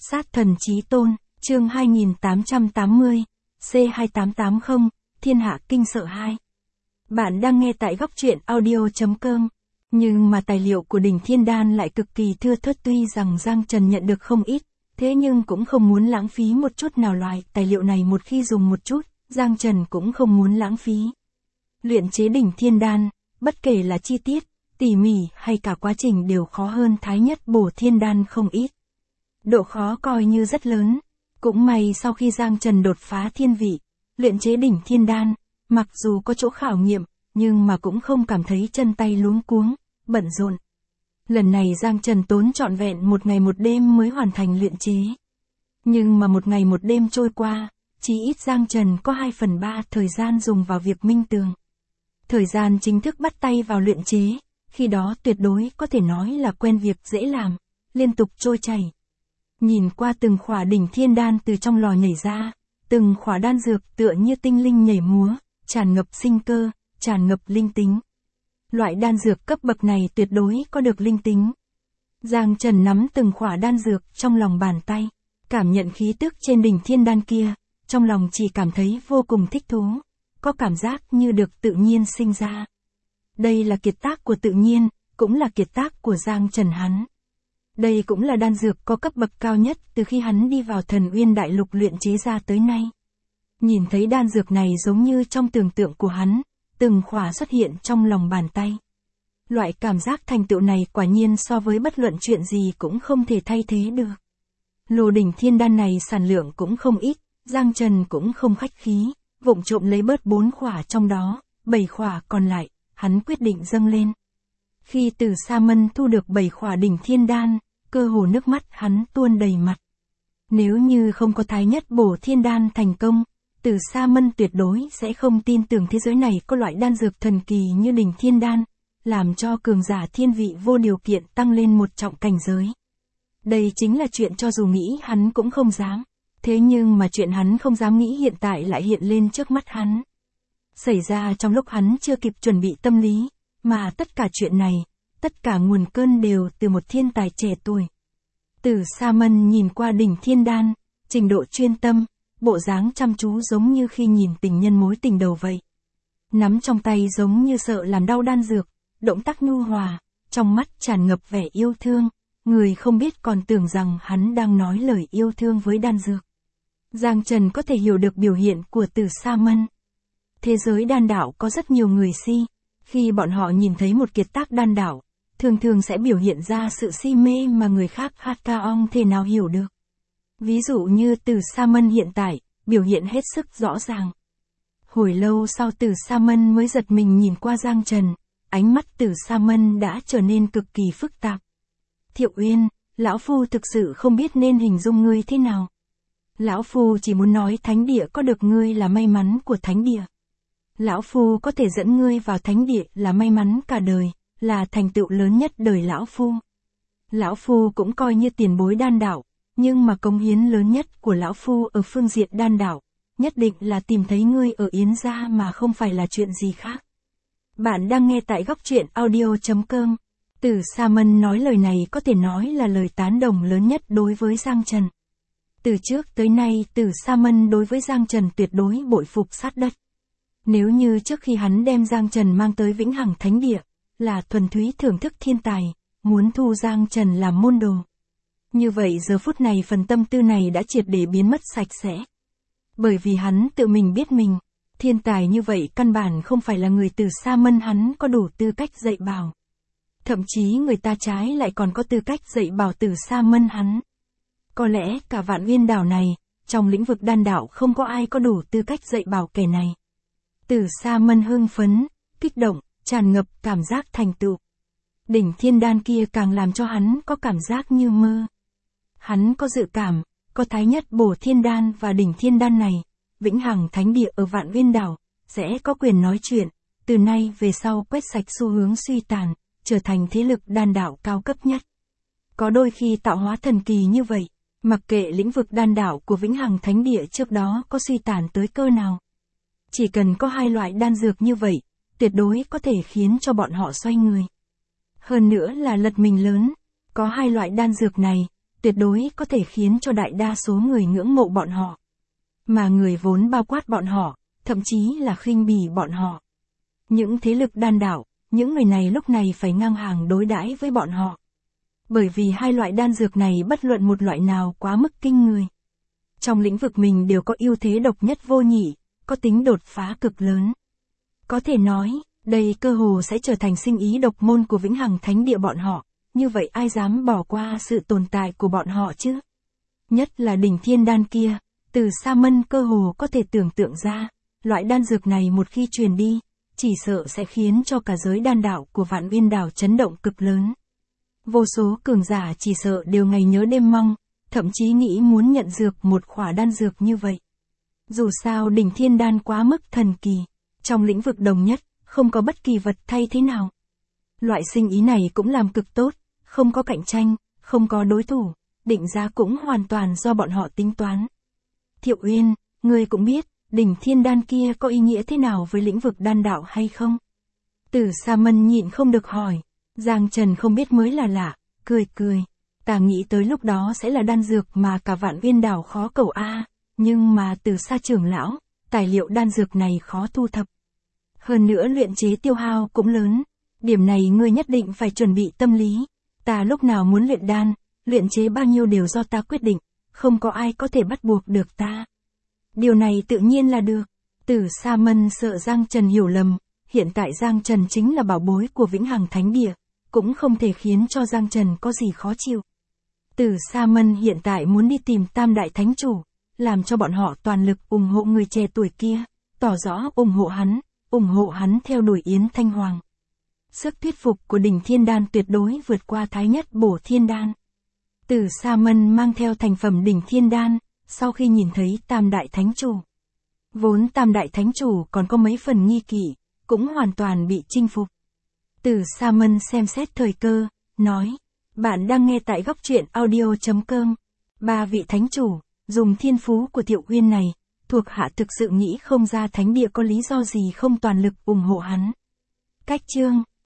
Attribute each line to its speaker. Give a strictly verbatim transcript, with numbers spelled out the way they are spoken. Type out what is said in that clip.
Speaker 1: Sát thần chí tôn, chương hai nghìn tám trăm tám mươi, C hai tám tám không, Thiên hạ kinh sợ hai. Bạn đang nghe tại góc truyện audio chấm com. Nhưng mà tài liệu của đỉnh Thiên Đan lại cực kỳ thưa thớt, tuy rằng Giang Trần nhận được không ít, thế nhưng cũng không muốn lãng phí một chút nào. Loại tài liệu này một khi dùng một chút, Giang Trần cũng không muốn lãng phí. Luyện chế đỉnh Thiên Đan, bất kể là chi tiết, tỉ mỉ hay cả quá trình đều khó hơn Thái Nhất Bổ Thiên Đan không ít. Độ khó coi như rất lớn. Cũng may sau khi Giang Trần đột phá thiên vị, luyện chế đỉnh Thiên Đan, mặc dù có chỗ khảo nghiệm, nhưng mà cũng không cảm thấy chân tay luống cuống, bận rộn. Lần này Giang Trần tốn trọn vẹn một ngày một đêm mới hoàn thành luyện chế. Nhưng mà một ngày một đêm trôi qua, chỉ ít Giang Trần có hai phần ba thời gian dùng vào việc minh tường. Thời gian chính thức bắt tay vào luyện chế, khi đó tuyệt đối có thể nói là quen việc dễ làm, liên tục trôi chảy. Nhìn qua từng khỏa đỉnh Thiên Đan từ trong lò nhảy ra, từng khỏa đan dược tựa như tinh linh nhảy múa, tràn ngập sinh cơ, tràn ngập linh tính. Loại đan dược cấp bậc này tuyệt đối có được linh tính. Giang Trần nắm từng khỏa đan dược trong lòng bàn tay, cảm nhận khí tức trên đỉnh Thiên Đan kia, trong lòng chỉ cảm thấy vô cùng thích thú, có cảm giác như được tự nhiên sinh ra. Đây là kiệt tác của tự nhiên, cũng là kiệt tác của Giang Trần hắn. Đây cũng là đan dược có cấp bậc cao nhất từ khi hắn đi vào Thần Uyên Đại Lục luyện chế ra tới nay. Nhìn thấy đan dược này giống như trong tưởng tượng của hắn, từng khỏa xuất hiện trong lòng bàn tay. Loại cảm giác thành tựu này quả nhiên so với bất luận chuyện gì cũng không thể thay thế được. Lô đỉnh Thiên Đan này sản lượng cũng không ít, Giang Trần cũng không khách khí, vụng trộm lấy bớt bốn khỏa trong đó, bảy khỏa còn lại, hắn quyết định dâng lên. Khi Từ Sa Mân thu được bảy khỏa đỉnh Thiên Đan, cơ hồ nước mắt hắn tuôn đầy mặt. Nếu như không có Thái Nhất Bổ Thiên Đan thành công, Từ Sa Mân tuyệt đối sẽ không tin tưởng thế giới này có loại đan dược thần kỳ như đỉnh Thiên Đan, làm cho cường giả thiên vị vô điều kiện tăng lên một trọng cảnh giới. Đây chính là chuyện cho dù nghĩ hắn cũng không dám. Thế nhưng mà chuyện hắn không dám nghĩ hiện tại lại hiện lên trước mắt hắn. Xảy ra trong lúc hắn chưa kịp chuẩn bị tâm lý, mà tất cả chuyện này, tất cả nguồn cơn đều từ một thiên tài trẻ tuổi. Từ Sa Mân nhìn qua đỉnh Thiên Đan, trình độ chuyên tâm, bộ dáng chăm chú giống như khi nhìn tình nhân mối tình đầu vậy. Nắm trong tay giống như sợ làm đau đan dược, động tác nhu hòa, trong mắt tràn ngập vẻ yêu thương, người không biết còn tưởng rằng hắn đang nói lời yêu thương với đan dược. Giang Trần có thể hiểu được biểu hiện của Từ Sa Mân. Thế giới đan đạo có rất nhiều người si, khi bọn họ nhìn thấy một kiệt tác đan đạo, thường thường sẽ biểu hiện ra sự si mê mà người khác hát ca ong thể nào hiểu được. Ví dụ như Từ Sa Mân hiện tại, biểu hiện hết sức rõ ràng. Hồi lâu sau Từ Sa Mân mới giật mình nhìn qua Giang Trần, ánh mắt Từ Sa Mân đã trở nên cực kỳ phức tạp. Thiệu Uyên, lão phu thực sự không biết nên hình dung ngươi thế nào. Lão phu chỉ muốn nói thánh địa có được ngươi là may mắn của thánh địa. Lão phu có thể dẫn ngươi vào thánh địa là may mắn cả đời, là thành tựu lớn nhất đời lão phu. Lão phu cũng coi như tiền bối đan đạo, nhưng mà cống hiến lớn nhất của lão phu ở phương diện đan đạo, nhất định là tìm thấy ngươi ở Yến gia mà không phải là chuyện gì khác. Bạn đang nghe tại góc truyện audio chấm com. Từ Sa Mân nói lời này có thể nói là lời tán đồng lớn nhất đối với Giang Trần. Từ trước tới nay Từ Sa Mân đối với Giang Trần tuyệt đối bội phục sát đất. Nếu như trước khi hắn đem Giang Trần mang tới Vĩnh Hằng Thánh Địa, là thuần túy thưởng thức thiên tài, muốn thu Giang Trần làm môn đồ. Như vậy giờ phút này phần tâm tư này đã triệt để biến mất sạch sẽ. Bởi vì hắn tự mình biết mình, thiên tài như vậy căn bản không phải là người Từ Sa Mân hắn có đủ tư cách dạy bảo. Thậm chí người ta trái lại còn có tư cách dạy bảo Từ Sa Mân hắn. Có lẽ cả Vạn Uyên đảo này, trong lĩnh vực đan đạo không có ai có đủ tư cách dạy bảo kẻ này. Từ Sa Mân hưng phấn, kích động, tràn ngập cảm giác thành tựu. Đỉnh Thiên Đan kia càng làm cho hắn có cảm giác như mơ. Hắn có dự cảm, có Thái Nhất Bổ Thiên Đan và đỉnh Thiên Đan này, Vĩnh Hằng Thánh Địa ở Vạn Uyên đảo, sẽ có quyền nói chuyện, từ nay về sau quét sạch xu hướng suy tàn, trở thành thế lực đan đạo cao cấp nhất. Có đôi khi tạo hóa thần kỳ như vậy, mặc kệ lĩnh vực đan đạo của Vĩnh Hằng Thánh Địa trước đó có suy tàn tới cơ nào. Chỉ cần có hai loại đan dược như vậy, tuyệt đối có thể khiến cho bọn họ xoay người. Hơn nữa là lật mình lớn, có hai loại đan dược này, tuyệt đối có thể khiến cho đại đa số người ngưỡng mộ bọn họ. Mà người vốn bao quát bọn họ, thậm chí là khinh bỉ bọn họ. Những thế lực đan đạo, những người này lúc này phải ngang hàng đối đãi với bọn họ. Bởi vì hai loại đan dược này bất luận một loại nào quá mức kinh người. Trong lĩnh vực mình đều có ưu thế độc nhất vô nhị, có tính đột phá cực lớn. Có thể nói, đây cơ hồ sẽ trở thành sinh ý độc môn của Vĩnh Hằng Thánh Địa bọn họ, như vậy ai dám bỏ qua sự tồn tại của bọn họ chứ? Nhất là đỉnh thiên đan kia, từ Sa Mân cơ hồ có thể tưởng tượng ra, loại đan dược này một khi truyền đi, chỉ sợ sẽ khiến cho cả giới đan đạo của Vạn Uyên Đảo chấn động cực lớn. Vô số cường giả chỉ sợ đều ngày nhớ đêm mong, thậm chí nghĩ muốn nhận dược một khỏa đan dược như vậy. Dù sao đỉnh thiên đan quá mức thần kỳ, trong lĩnh vực đồng nhất, không có bất kỳ vật thay thế nào. Loại sinh ý này cũng làm cực tốt, không có cạnh tranh, không có đối thủ, định giá cũng hoàn toàn do bọn họ tính toán. Thiệu Uyên, ngươi cũng biết, đỉnh thiên đan kia có ý nghĩa thế nào với lĩnh vực đan đạo hay không? Tử Sa Mân nhịn không được hỏi, Giang Trần không biết mới là lạ, cười cười. Ta nghĩ tới lúc đó sẽ là đan dược mà cả Vạn Uyên Đảo khó cầu a, nhưng mà từ Sa trưởng lão, tài liệu đan dược này khó thu thập. Hơn nữa luyện chế tiêu hao cũng lớn, điểm này ngươi nhất định phải chuẩn bị tâm lý. Ta lúc nào muốn luyện đan, luyện chế bao nhiêu đều do ta quyết định, không có ai có thể bắt buộc được ta. Điều này tự nhiên là được. Tử Sa Mân sợ Giang Trần hiểu lầm, hiện tại Giang Trần chính là bảo bối của Vĩnh Hằng Thánh Địa, cũng không thể khiến cho Giang Trần có gì khó chịu. Tử Sa Mân hiện tại muốn đi tìm Tam Đại Thánh Chủ, làm cho bọn họ toàn lực ủng hộ người trẻ tuổi kia, tỏ rõ ủng hộ hắn, ủng hộ hắn theo đuổi Yến Thanh Hoàng. Sức thuyết phục của đỉnh thiên đan tuyệt đối vượt qua thái nhất bổ thiên đan. Tử Sa Mân mang theo thành phẩm đỉnh thiên đan, sau khi nhìn thấy Tam Đại Thánh Chủ. Vốn Tam Đại Thánh Chủ còn có mấy phần nghi kỵ, cũng hoàn toàn bị chinh phục. Tử Sa Mân xem xét thời cơ, nói, bạn đang nghe tại góc truyện audio chấm com. Ba vị Thánh Chủ, dùng thiên phú của Thiệu Uyên này, thuộc hạ thực sự nghĩ không ra Thánh Địa có lý do gì không toàn lực ủng hộ hắn. Cách chương